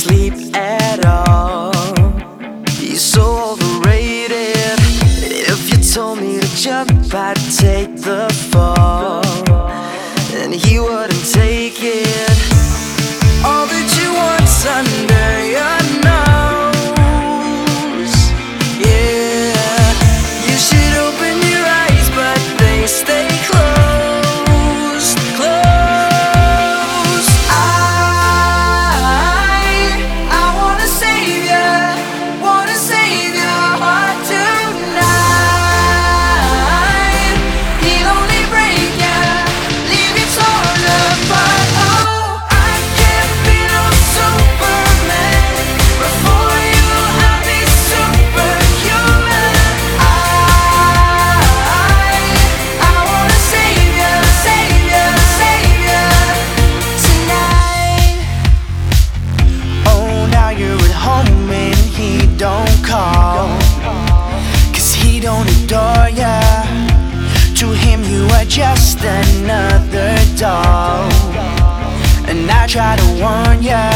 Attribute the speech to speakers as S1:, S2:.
S1: sleep at all. He's so overrated. If you told me to jump, I'd take the fall, and he wouldn't take it. All that you want's under your nose. Yeah, you should open your eyes, but they stay closed, closed. I wanna save your heart tonight. He'll only break ya, leave you torn apart. Oh, I can't be no Superman, but for you I'll be superhuman. I wanna save ya tonight. Oh, now you're at home and he don't call, 'cause he don't adore ya. To him you are just another doll, and I try to warn ya,